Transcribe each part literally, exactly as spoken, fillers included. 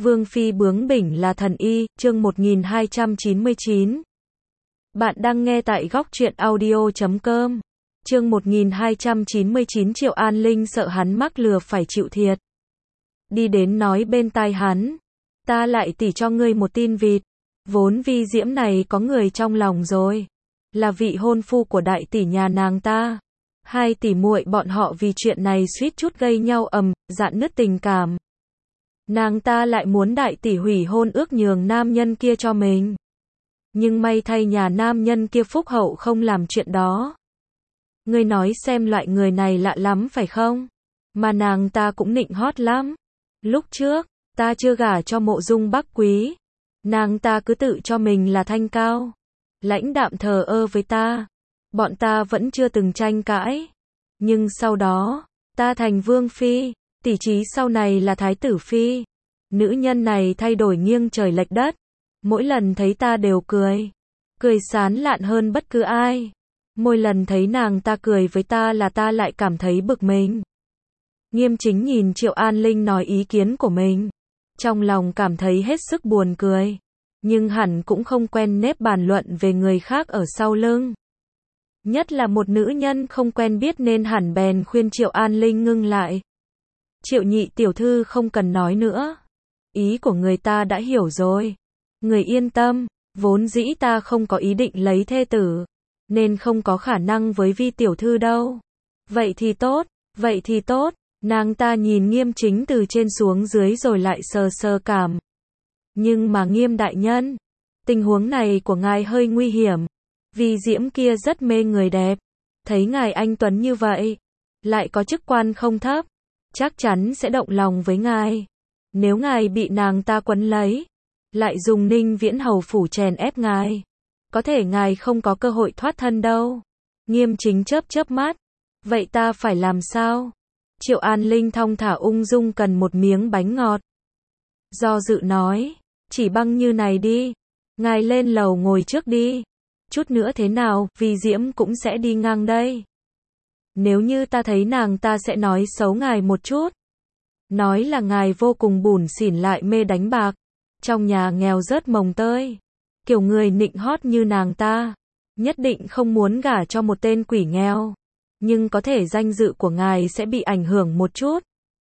Vương phi bướng bỉnh là thần y, chương một nghìn hai trăm chín mươi chín. Bạn đang nghe tại góc truyện audio chấm com. Chương một nghìn hai trăm chín mươi chín. Triệu An Linh sợ hắn mắc lừa phải chịu thiệt. Đi đến nói bên tai hắn, ta lại tỉ cho ngươi một tin vịt. Vốn Vi Diễm này có người trong lòng rồi, là vị hôn phu của đại tỷ nhà nàng ta. Hai tỷ muội bọn họ vì chuyện này suýt chút gây nhau ầm, rạn nứt tình cảm. Nàng ta lại muốn đại tỷ hủy hôn ước nhường nam nhân kia cho mình. Nhưng may thay nhà nam nhân kia phúc hậu không làm chuyện đó. Ngươi nói xem loại người này lạ lắm phải không? Mà nàng ta cũng nịnh hót lắm. Lúc trước, ta chưa gả cho Mộ Dung Bắc Quý. Nàng ta cứ tự cho mình là thanh cao. Lãnh đạm thờ ơ với ta. Bọn ta vẫn chưa từng tranh cãi. Nhưng sau đó, ta thành vương phi. Tỷ trí sau này là thái tử phi. Nữ nhân này thay đổi nghiêng trời lệch đất. Mỗi lần thấy ta đều cười. Cười sán lạn hơn bất cứ ai. Mỗi lần thấy nàng ta cười với ta là ta lại cảm thấy bực mình. Nghiêm Chính nhìn Triệu An Linh nói ý kiến của mình. Trong lòng cảm thấy hết sức buồn cười. Nhưng hẳn cũng không quen nếp bàn luận về người khác ở sau lưng. Nhất là một nữ nhân không quen biết nên hẳn bèn khuyên Triệu An Linh ngưng lại. Triệu nhị tiểu thư không cần nói nữa. Ý của người ta đã hiểu rồi. Người yên tâm, vốn dĩ ta không có ý định lấy thê tử. Nên không có khả năng với Vi tiểu thư đâu. Vậy thì tốt, vậy thì tốt. Nàng ta nhìn Nghiêm Chính từ trên xuống dưới rồi lại sờ sờ cảm. Nhưng mà Nghiêm đại nhân, tình huống này của ngài hơi nguy hiểm. Vi Diễm kia rất mê người đẹp. Thấy ngài anh tuấn như vậy, lại có chức quan không thấp, chắc chắn sẽ động lòng với ngài. Nếu ngài bị nàng ta quấn lấy, lại dùng Ninh Viễn hầu phủ chèn ép ngài, có thể ngài không có cơ hội thoát thân đâu. Nghiêm Chính chớp chớp mắt. Vậy ta phải làm sao? Triệu An Linh thong thả ung dung cần một miếng bánh ngọt. Do dự nói, chỉ băng như này đi. Ngài lên lầu ngồi trước đi. Chút nữa thế nào, Vi Diễm cũng sẽ đi ngang đây. Nếu như ta thấy nàng ta sẽ nói xấu ngài một chút. Nói là ngài vô cùng bủn xỉn lại mê đánh bạc. Trong nhà nghèo rớt mồng tơi. Kiểu người nịnh hót như nàng ta. Nhất định không muốn gả cho một tên quỷ nghèo. Nhưng có thể danh dự của ngài sẽ bị ảnh hưởng một chút.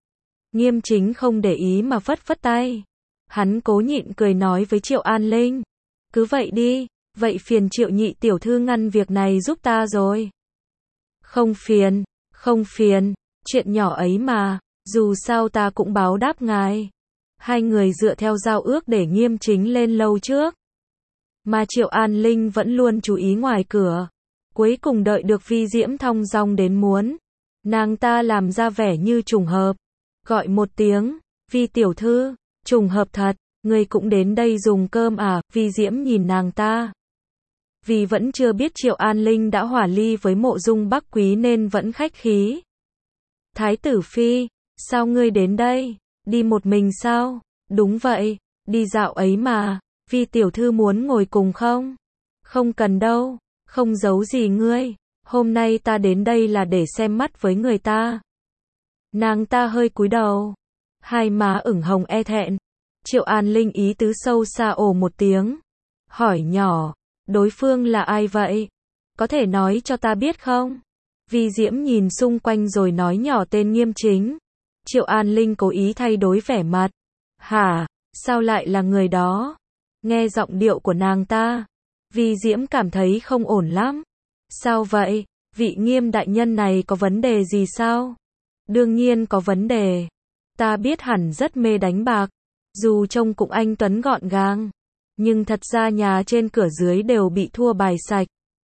Nghiêm Chính không để ý mà phất phất tay. Hắn cố nhịn cười nói với Triệu An Linh. Cứ vậy đi, vậy phiền Triệu nhị tiểu thư ngăn việc này giúp ta rồi. Không phiền, không phiền, chuyện nhỏ ấy mà, dù sao ta cũng báo đáp ngài. Hai người dựa theo giao ước để Nghiêm Chính lên lâu trước. Mà Triệu An Linh vẫn luôn chú ý ngoài cửa. Cuối cùng đợi được Vi Diễm thong dong đến muốn. Nàng ta làm ra vẻ như trùng hợp. Gọi một tiếng, Vi tiểu thư, trùng hợp thật, người cũng đến đây dùng cơm à? Vi Diễm nhìn nàng ta. Vì vẫn chưa biết Triệu An Linh đã hỏa ly với Mộ Dung Bắc Quý nên vẫn khách khí. Thái tử phi, sao ngươi đến đây? Đi một mình sao? Đúng vậy, đi dạo ấy mà. Vi tiểu thư muốn ngồi cùng không? Không cần đâu, không giấu gì ngươi. Hôm nay ta đến đây là để xem mắt với người ta. Nàng ta hơi cúi đầu, hai má ửng hồng e thẹn. Triệu An Linh ý tứ sâu xa ồ một tiếng, hỏi nhỏ, đối phương là ai vậy? Có thể nói cho ta biết không? Vi Diễm nhìn xung quanh rồi nói nhỏ tên Nghiêm Chính. Triệu An Linh cố ý thay đổi vẻ mặt. Hả, sao lại là người đó? Nghe giọng điệu của nàng ta, Vi Diễm cảm thấy không ổn lắm. Sao vậy? Vị Nghiêm đại nhân này có vấn đề gì sao? Đương nhiên có vấn đề. Ta biết hẳn rất mê đánh bạc. Dù trông cũng anh tuấn gọn gàng, nhưng thật ra nhà trên cửa dưới đều bị thua bài sạch.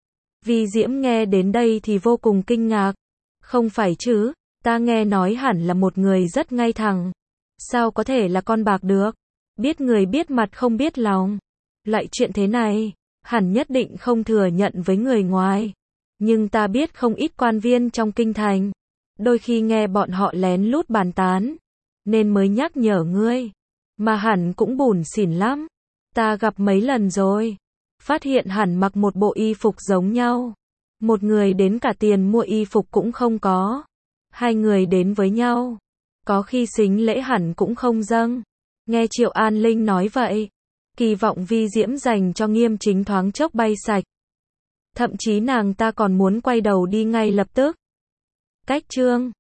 Vi Diễm nghe đến đây thì vô cùng kinh ngạc. Không phải chứ, ta nghe nói hẳn là một người rất ngay thẳng. Sao có thể là con bạc được? Biết người biết mặt không biết lòng. Loại chuyện thế này, hẳn nhất định không thừa nhận với người ngoài. Nhưng ta biết không ít quan viên trong kinh thành. Đôi khi nghe bọn họ lén lút bàn tán. Nên mới nhắc nhở ngươi. Mà hẳn cũng bủn xỉn lắm. Ta gặp mấy lần rồi. Phát hiện hẳn mặc một bộ y phục giống nhau. Một người đến cả tiền mua y phục cũng không có. Hai người đến với nhau. Có khi xính lễ hẳn cũng không dâng. Nghe Triệu An Linh nói vậy, kỳ vọng vi diễm dành cho Nghiêm Chính thoáng chốc bay sạch. Thậm chí nàng ta còn muốn quay đầu đi ngay lập tức. Cách chương